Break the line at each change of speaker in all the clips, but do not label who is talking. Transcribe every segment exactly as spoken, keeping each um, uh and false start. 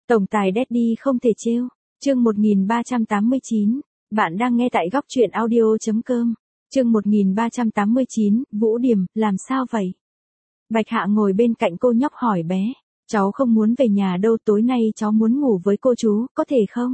Tổng tài Daddy không thể trêu. Chương một nghìn ba trăm tám mươi chín. Bạn đang nghe tại góc truyện audio chấm com. Chương một nghìn ba trăm tám mươi chín, Vũ Điềm, làm sao vậy? Bạch Hạ ngồi bên cạnh cô nhóc hỏi bé. Cháu không muốn về nhà đâu, tối nay cháu muốn ngủ với cô chú, có thể không?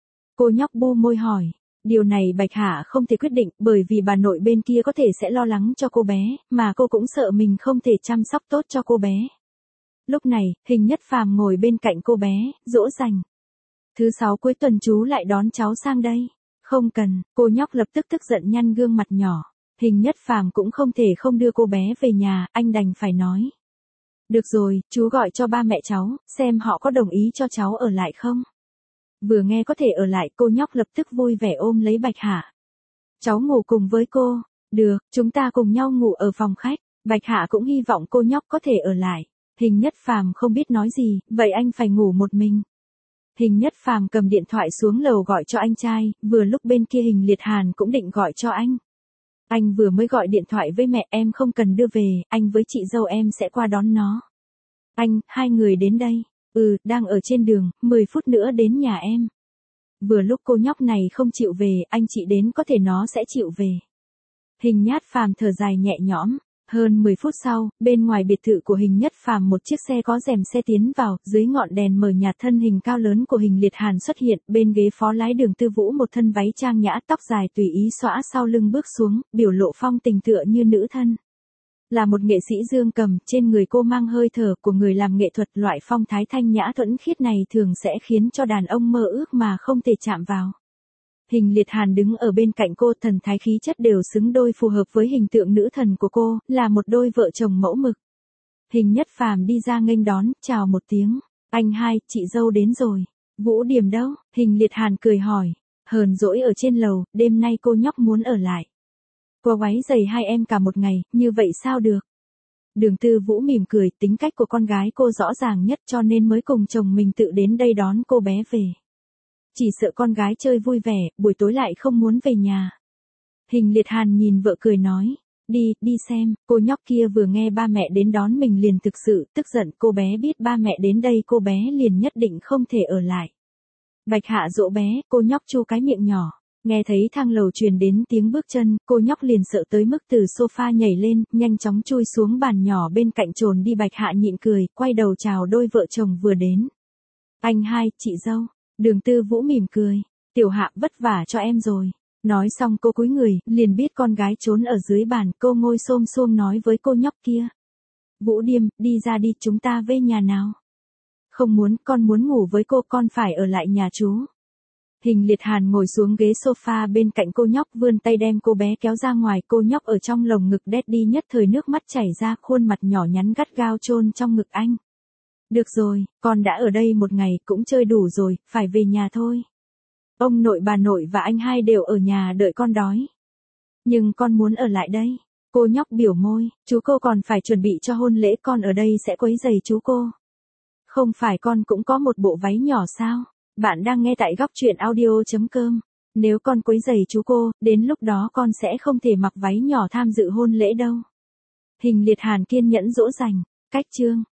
Cô nhóc bu môi hỏi. Điều này Bạch Hạ không thể quyết định, bởi vì bà nội bên kia có thể sẽ lo lắng cho cô bé, mà cô cũng sợ mình không thể chăm sóc tốt cho cô bé. Lúc này, Hình Nhất Phàm ngồi bên cạnh cô bé, dỗ dành. Thứ sáu cuối tuần chú lại đón cháu sang đây. Không cần, cô nhóc lập tức tức giận nhăn gương mặt nhỏ. Hình Nhất Phàm cũng không thể không đưa cô bé về nhà, anh đành phải nói. Được rồi, chú gọi cho ba mẹ cháu, xem họ có đồng ý cho cháu ở lại không. Vừa nghe có thể ở lại, cô nhóc lập tức vui vẻ ôm lấy Bạch Hạ. Cháu ngủ cùng với cô. Được, chúng ta cùng nhau ngủ ở phòng khách. Bạch Hạ cũng hy vọng cô nhóc có thể ở lại. Hình Nhất Phàm không biết nói gì, vậy anh phải ngủ một mình. Hình Nhất Phàm cầm điện thoại xuống lầu gọi cho anh trai, vừa lúc bên kia Hình Liệt Hàn cũng định gọi cho anh. Anh vừa mới gọi điện thoại với mẹ, em không cần đưa về, anh với chị dâu em sẽ qua đón nó. Anh, hai người đến đây. Ừ, đang ở trên đường, mười phút nữa đến nhà em. Vừa lúc cô nhóc này không chịu về, anh chị đến có thể nó sẽ chịu về. Hình Nhất Phàm thở dài nhẹ nhõm. Hơn mười phút sau, bên ngoài biệt thự của Hình Nhất Phàm một chiếc xe có rèm xe tiến vào, dưới ngọn đèn mờ nhạt thân hình cao lớn của Hình Liệt Hàn xuất hiện, bên ghế phó lái Đường Tư Vũ một thân váy trang nhã, tóc dài tùy ý xõa sau lưng bước xuống, biểu lộ phong tình tựa như nữ thân. Là một nghệ sĩ dương cầm, trên người cô mang hơi thở của người làm nghệ thuật, loại phong thái thanh nhã thuẫn khiết này thường sẽ khiến cho đàn ông mơ ước mà không thể chạm vào. Hình Liệt Hàn đứng ở bên cạnh cô, thần thái khí chất đều xứng đôi phù hợp với hình tượng nữ thần của cô, là một đôi vợ chồng mẫu mực. Hình Nhất Phàm đi ra nghênh đón, chào một tiếng. Anh hai, chị dâu đến rồi. Vũ Điềm đâu? Hình Liệt Hàn cười hỏi. Hờn dỗi ở trên lầu, đêm nay cô nhóc muốn ở lại. Cô quấy giày hai em cả một ngày, như vậy sao được? Đường Tư Vũ mỉm cười, tính cách của con gái cô rõ ràng nhất cho nên mới cùng chồng mình tự đến đây đón cô bé về. Chỉ sợ con gái chơi vui vẻ, buổi tối lại không muốn về nhà. Hình Liệt Hàn nhìn vợ cười nói. Đi, đi xem, cô nhóc kia vừa nghe ba mẹ đến đón mình liền thực sự tức giận, cô bé biết ba mẹ đến đây cô bé liền nhất định không thể ở lại. Bạch Hạ dỗ bé, cô nhóc chu cái miệng nhỏ. Nghe thấy thang lầu truyền đến tiếng bước chân, cô nhóc liền sợ tới mức từ sofa nhảy lên, nhanh chóng chui xuống bàn nhỏ bên cạnh trồn đi. Bạch Hạ nhịn cười, quay đầu chào đôi vợ chồng vừa đến. Anh hai, chị dâu. Đường Tư Vũ mỉm cười. Tiểu Hạ vất vả cho em rồi. Nói xong cô cúi người, liền biết con gái trốn ở dưới bàn, cô ngồi xôm xôm nói với cô nhóc kia. Vũ Điềm, đi ra đi, chúng ta về nhà nào. Không muốn, con muốn ngủ với cô, con phải ở lại nhà chú. Hình Liệt Hàn ngồi xuống ghế sofa bên cạnh cô nhóc, vươn tay đem cô bé kéo ra ngoài, cô nhóc ở trong lồng ngực Daddy nhất thời nước mắt chảy ra, khuôn mặt nhỏ nhắn gắt gao chôn trong ngực anh. Được rồi, con đã ở đây một ngày, cũng chơi đủ rồi, phải về nhà thôi. Ông nội bà nội và anh hai đều ở nhà đợi con đói. Nhưng con muốn ở lại đây. Cô nhóc biểu môi, chú cô còn phải chuẩn bị cho hôn lễ, con ở đây sẽ quấy rầy chú cô. Không phải con cũng có một bộ váy nhỏ sao? Bạn đang nghe tại góc truyện audio chấm com. Nếu con quấy rầy chú cô, đến lúc đó con sẽ không thể mặc váy nhỏ tham dự hôn lễ đâu. Hình Liệt Hàn kiên nhẫn dỗ dành. Cách chương.